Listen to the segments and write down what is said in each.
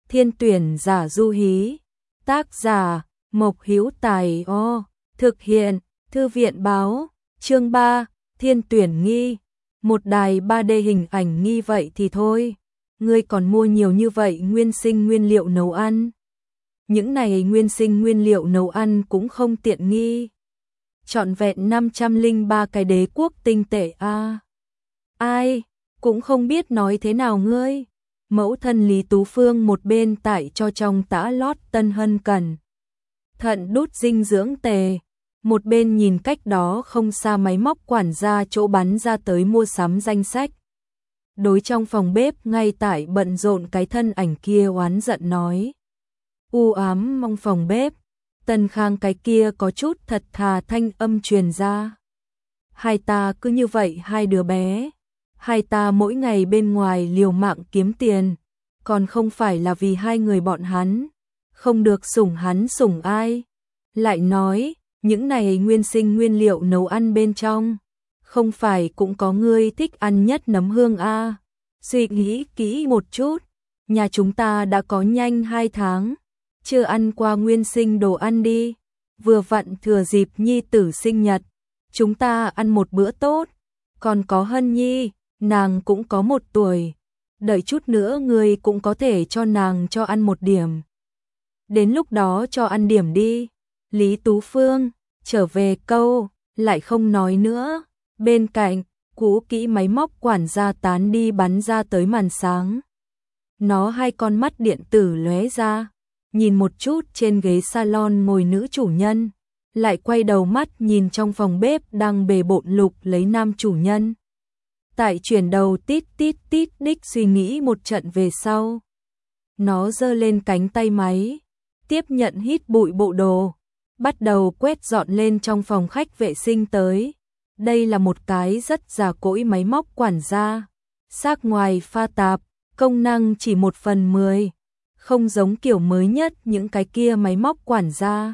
Thiên tuyển giả du hí. Tác giả Mộc Hữu Tài. Thực hiện Thư viện báo. Chương 3, Thiên tuyển nghi. Một đài 3D hình ảnh nghi vậy thì thôi. Ngươi còn mua nhiều như vậy nguyên sinh nguyên liệu nấu ăn. Những này nguyên sinh nguyên liệu nấu ăn cũng không tiện nghi. Trọn vẹn 503 cái đế quốc tinh tệ a. Ai, cũng không biết nói thế nào ngươi. Mẫu thân Lý Tú Phương một bên tại cho trong tã lót tân hân cẩn thận đút dinh dưỡng tề, một bên nhìn cách đó không xa máy móc quản gia chỗ bắn ra tới mua sắm danh sách. Đối trong phòng bếp ngay tại bận rộn cái thân ảnh kia oán giận nói. U ám mong phòng bếp, Tân Khang cái kia có chút thật thà thanh âm truyền ra. Hai ta cứ như vậy hai đứa bé, hai ta mỗi ngày bên ngoài liều mạng kiếm tiền, còn không phải là vì hai người bọn hắn, không được sủng hắn sủng ai. Lại nói, những này nguyên sinh nguyên liệu nấu ăn bên trong, không phải cũng có ngươi thích ăn nhất nấm hương a. Suy nghĩ kỹ một chút, nhà chúng ta đã có nhanh 2 tháng, chưa ăn qua nguyên sinh đồ ăn đi, vừa vặn thừa dịp nhi tử sinh nhật, chúng ta ăn một bữa tốt, còn có Hân Nhi, nàng cũng có 1 tuổi, đợi chút nữa ngươi cũng có thể cho nàng cho ăn một điểm. Đến lúc đó cho ăn điểm đi. Lý Tú Phương trở về câu, lại không nói nữa. Bên cạnh, cũ kỹ máy móc quản gia tán đi bắn ra tới màn sáng. Nó hai con mắt điện tử lóe ra, nhìn một chút trên ghế salon ngồi nữ chủ nhân, lại quay đầu mắt nhìn trong phòng bếp đang bề bộn lục lấy nam chủ nhân. Tại chuyển đầu tít tít tít đích suy nghĩ một trận về sau. Nó giơ lên cánh tay máy, tiếp nhận hít bụi bộ đồ, bắt đầu quét dọn lên trong phòng khách vệ sinh tới. Đây là một cái rất già cỗi máy móc quản gia, xác ngoài pha tạp, công năng chỉ 1/10, không giống kiểu mới nhất những cái kia máy móc quản gia.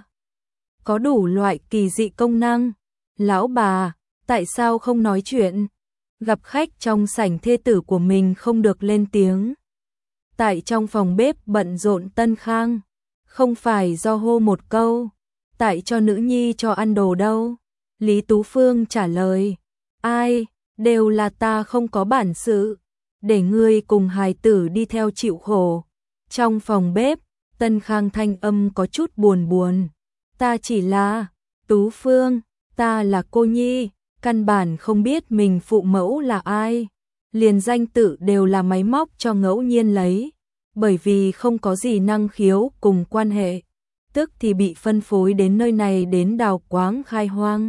Có đủ loại kỳ dị công năng. Lão bà, tại sao không nói chuyện? Gặp khách trong sảnh thê tử của mình không được lên tiếng. Tại trong phòng bếp bận rộn Tân Khang, không phải do hô một câu, tại cho nữ nhi cho ăn đồ đâu. Lý Tú Phương trả lời, ai, đều là ta không có bản sự, để ngươi cùng hài tử đi theo chịu khổ. Trong phòng bếp, Tân Khang thanh âm có chút buồn buồn, ta chỉ là, Tú Phương, ta là cô nhi, căn bản không biết mình phụ mẫu là ai, liền danh tự đều là máy móc cho ngẫu nhiên lấy, bởi vì không có gì năng khiếu cùng quan hệ, tức thì bị phân phối đến nơi này đến đào quáng khai hoang.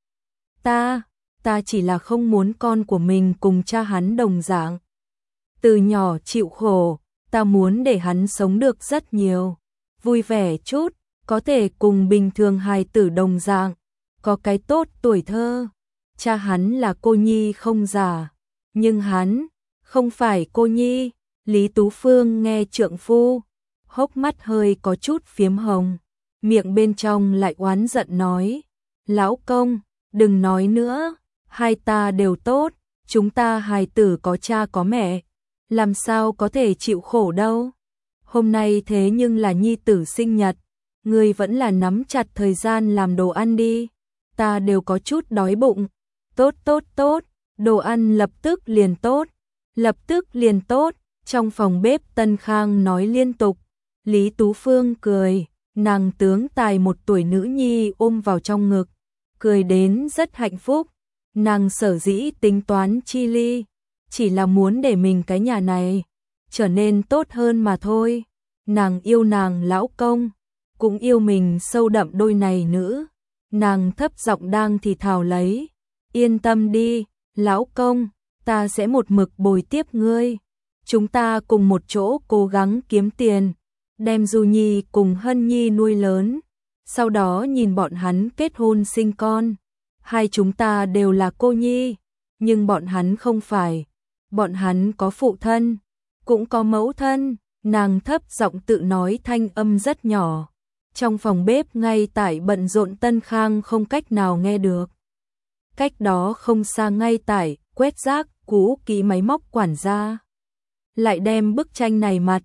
Ta chỉ là không muốn con của mình cùng cha hắn đồng dạng. Từ nhỏ chịu khổ, ta muốn để hắn sống được rất nhiều, vui vẻ chút, có thể cùng bình thường hài tử đồng dạng, có cái tốt tuổi thơ. Cha hắn là cô nhi không giả, nhưng hắn không phải cô nhi. Lý Tú Phương nghe trượng phu, hốc mắt hơi có chút phiếm hồng, miệng bên trong lại oán giận nói, lão công, đừng nói nữa, hai ta đều tốt, chúng ta hài tử có cha có mẹ, làm sao có thể chịu khổ đâu. Hôm nay thế nhưng là nhi tử sinh nhật, ngươi vẫn là nắm chặt thời gian làm đồ ăn đi, ta đều có chút đói bụng. Tốt, đồ ăn lập tức liền tốt. Trong phòng bếp Tân Khang nói liên tục. Lý Tú Phương cười, nàng tướng tài 1 tuổi nữ nhi ôm vào trong ngực, cười đến rất hạnh phúc. Nàng sở dĩ tính toán chi ly, chỉ là muốn để mình cái nhà này trở nên tốt hơn mà thôi. Nàng yêu nàng lão công, cũng yêu mình sâu đậm đôi này nữ. Nàng thấp giọng đang thì thào lấy, yên tâm đi, lão công, ta sẽ một mực bồi tiếp ngươi. Chúng ta cùng một chỗ cố gắng kiếm tiền, đem Du Nhi cùng Hân Nhi nuôi lớn, sau đó nhìn bọn hắn kết hôn sinh con. Hai chúng ta đều là cô nhi, nhưng bọn hắn không phải. Bọn hắn có phụ thân, cũng có mẫu thân. Nàng thấp giọng tự nói thanh âm rất nhỏ. Trong phòng bếp ngay tại bận rộn Tân Khang không cách nào nghe được. Cách đó không xa ngay tại quét rác cũ kỹ máy móc quản gia lại đem bức tranh này mặt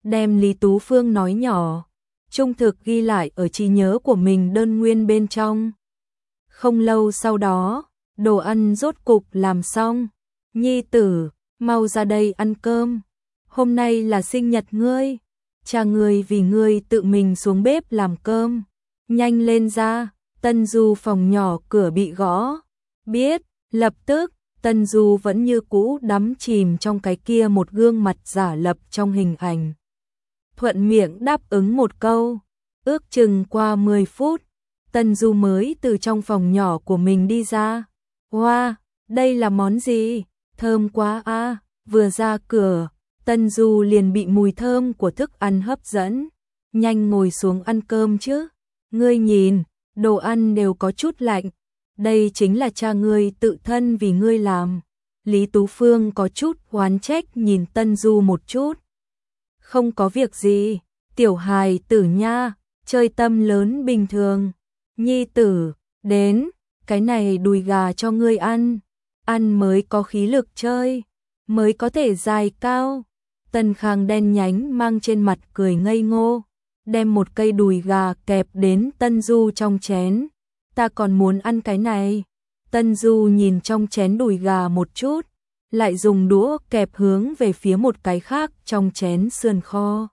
đem Lý Tú Phương nói nhỏ, trung thực ghi lại ở trí nhớ của mình đơn nguyên bên trong. Không lâu sau đó, đồ ăn rốt cục làm xong. Nhi tử, mau ra đây ăn cơm. Hôm nay là sinh nhật ngươi. Cha ngươi vì ngươi tự mình xuống bếp làm cơm. Nhanh lên ra, Tân Du phòng nhỏ cửa bị gõ. Biết, lập tức, Tân Du vẫn như cũ đắm chìm trong cái kia một gương mặt giả lập trong hình ảnh. Thuận miệng đáp ứng một câu. Ước chừng qua 10 phút, Tân Du mới từ trong phòng nhỏ của mình đi ra. Wow, đây là món gì? Thơm quá a! Vừa ra cửa, Tân Du liền bị mùi thơm của thức ăn hấp dẫn. Nhanh ngồi xuống ăn cơm chứ. Ngươi nhìn, đồ ăn đều có chút lạnh. Đây chính là cha ngươi tự thân vì ngươi làm. Lý Tú Phương có chút oán trách nhìn Tân Du một chút. Không có việc gì, tiểu hài tử nha, chơi tâm lớn bình thường. Nhi tử, đến, cái này đùi gà cho ngươi ăn. Ăn mới có khí lực chơi, mới có thể dài cao. Tân Khang đen nhánh mang trên mặt cười ngây ngô, đem một cây đùi gà kẹp đến Tân Du trong chén. Ta còn muốn ăn cái này. Tân Du nhìn trong chén đùi gà một chút, lại dùng đũa kẹp hướng về phía một cái khác trong chén sườn kho.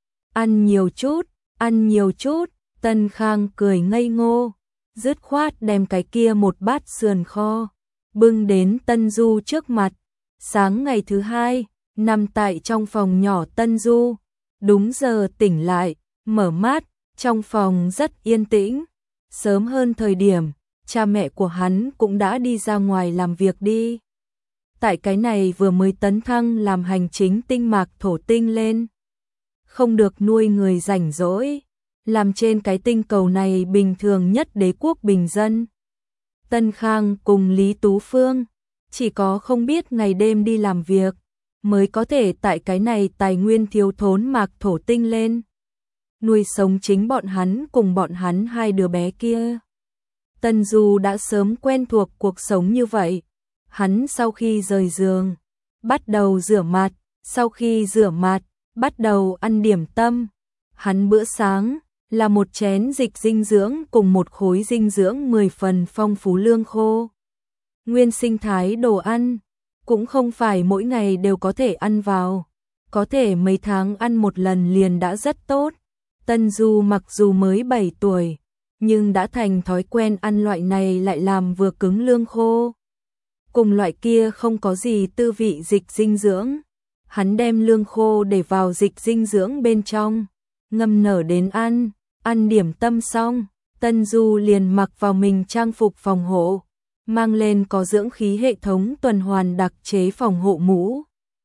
Ăn nhiều chút, ăn nhiều chút. Tân Khang cười ngây ngô, dứt khoát đem cái kia một bát sườn kho bưng đến Tân Du trước mặt. Sáng ngày thứ hai, nằm tại trong phòng nhỏ Tân Du, đúng giờ tỉnh lại, mở mắt, trong phòng rất yên tĩnh. Sớm hơn thời điểm, cha mẹ của hắn cũng đã đi ra ngoài làm việc đi. Tại cái này vừa mới tấn thăng làm hành chính tinh mạc thổ tinh lên. Không được nuôi người rảnh rỗi, làm trên cái tinh cầu này bình thường nhất đế quốc bình dân. Tân Khang cùng Lý Tú Phương chỉ có không biết ngày đêm đi làm việc, mới có thể tại cái này tài nguyên thiếu thốn mạc thổ tinh lên. Nuôi sống chính bọn hắn cùng bọn hắn hai đứa bé kia. Tân Du đã sớm quen thuộc cuộc sống như vậy. Hắn sau khi rời giường, bắt đầu rửa mặt, sau khi rửa mặt, bắt đầu ăn điểm tâm. Hắn bữa sáng là một chén dịch dinh dưỡng cùng một khối dinh dưỡng 10 phần phong phú lương khô. Nguyên sinh thái đồ ăn, cũng không phải mỗi ngày đều có thể ăn vào, có thể mấy tháng ăn một lần liền đã rất tốt. Tân Du mặc dù mới 7 tuổi, nhưng đã thành thói quen ăn loại này lại làm vừa cứng lương khô. Cùng loại kia không có gì tư vị dịch dinh dưỡng. Hắn đem lương khô để vào dịch dinh dưỡng bên trong, ngâm nở đến ăn. Ăn điểm tâm xong, Tân Du liền mặc vào mình trang phục phòng hộ, mang lên có dưỡng khí hệ thống tuần hoàn đặc chế phòng hộ mũ.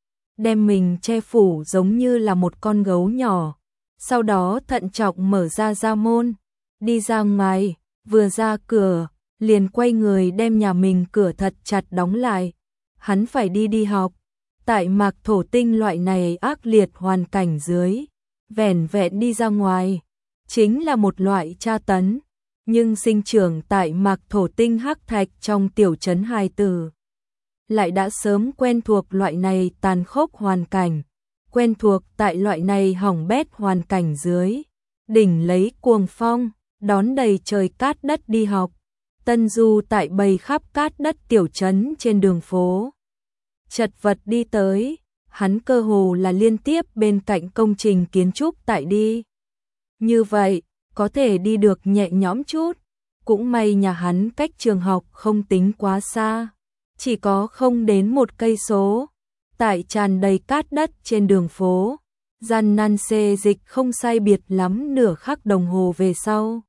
Đem mình che phủ giống như là một con gấu nhỏ, sau đó thận trọng mở ra môn, đi ra ngoài, vừa ra cửa, liền quay người đem nhà mình cửa thật chặt đóng lại. Hắn phải đi học, tại mạc thổ tinh loại này ác liệt hoàn cảnh dưới, vẻn vẹn đi ra ngoài chính là một loại tra tấn, nhưng sinh trưởng tại mạc thổ tinh hắc thạch trong tiểu trấn hài tử lại đã sớm quen thuộc loại này tàn khốc hoàn cảnh, quen thuộc tại loại này hỏng bét hoàn cảnh dưới, đỉnh lấy cuồng phong, đón đầy trời cát đất đi học. Tân Du tại bầy khắp cát đất tiểu trấn trên đường phố, chật vật đi tới, hắn cơ hồ là liên tiếp bên cạnh công trình kiến trúc tại đi. Như vậy, có thể đi được nhẹ nhõm chút, cũng may nhà hắn cách trường học không tính quá xa, chỉ có không đến 1 cây số. Tại tràn đầy cát đất trên đường phố, gian nan xê dịch không sai biệt lắm nửa khắc đồng hồ về sau.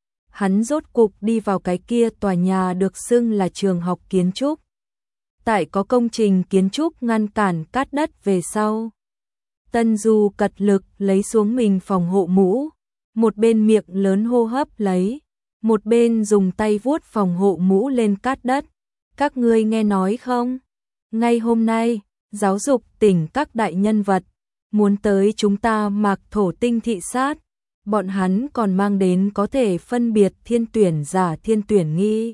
Hắn rốt cục đi vào cái kia tòa nhà được xưng là trường học kiến trúc. Tại có công trình kiến trúc ngăn cản cát đất về sau, Tân Du cật lực lấy xuống mình phòng hộ mũ, một bên miệng lớn hô hấp lấy, một bên dùng tay vuốt phòng hộ mũ lên cát đất. Các ngươi nghe nói không? Ngay hôm nay, giáo dục tỉnh các đại nhân vật muốn tới chúng ta mạc thổ tinh thị sát, bọn hắn còn mang đến có thể phân biệt thiên tuyển giả thiên tuyển nghi.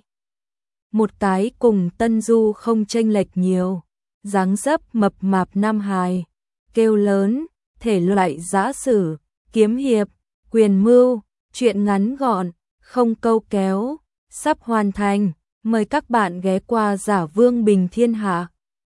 Một cái cùng Tân Du không chênh lệch nhiều, dáng dấp mập mạp nam hài, kêu lớn, thể loại giã sử, kiếm hiệp, quyền mưu, truyện ngắn gọn, không câu kéo, sắp hoàn thành. Mời các bạn ghé qua Giả Vương Bình Thiên Hạ.